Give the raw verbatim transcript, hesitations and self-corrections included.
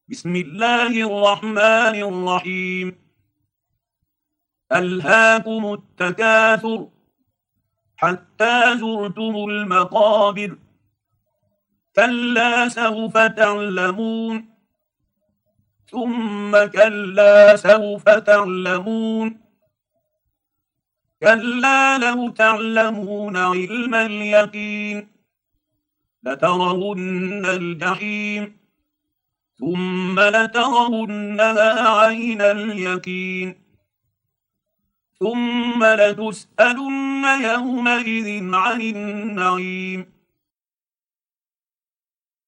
بسم الله الرحمن الرحيم. ألهاكم التكاثر حتى زرتم المقابر، كلا سوف تعلمون ثم كلا سوف تعلمون كلا لو تعلمون علم اليقين لترون الجحيم ثم لترونها عين اليقين ثم لتسألن يومئذ عن النعيم.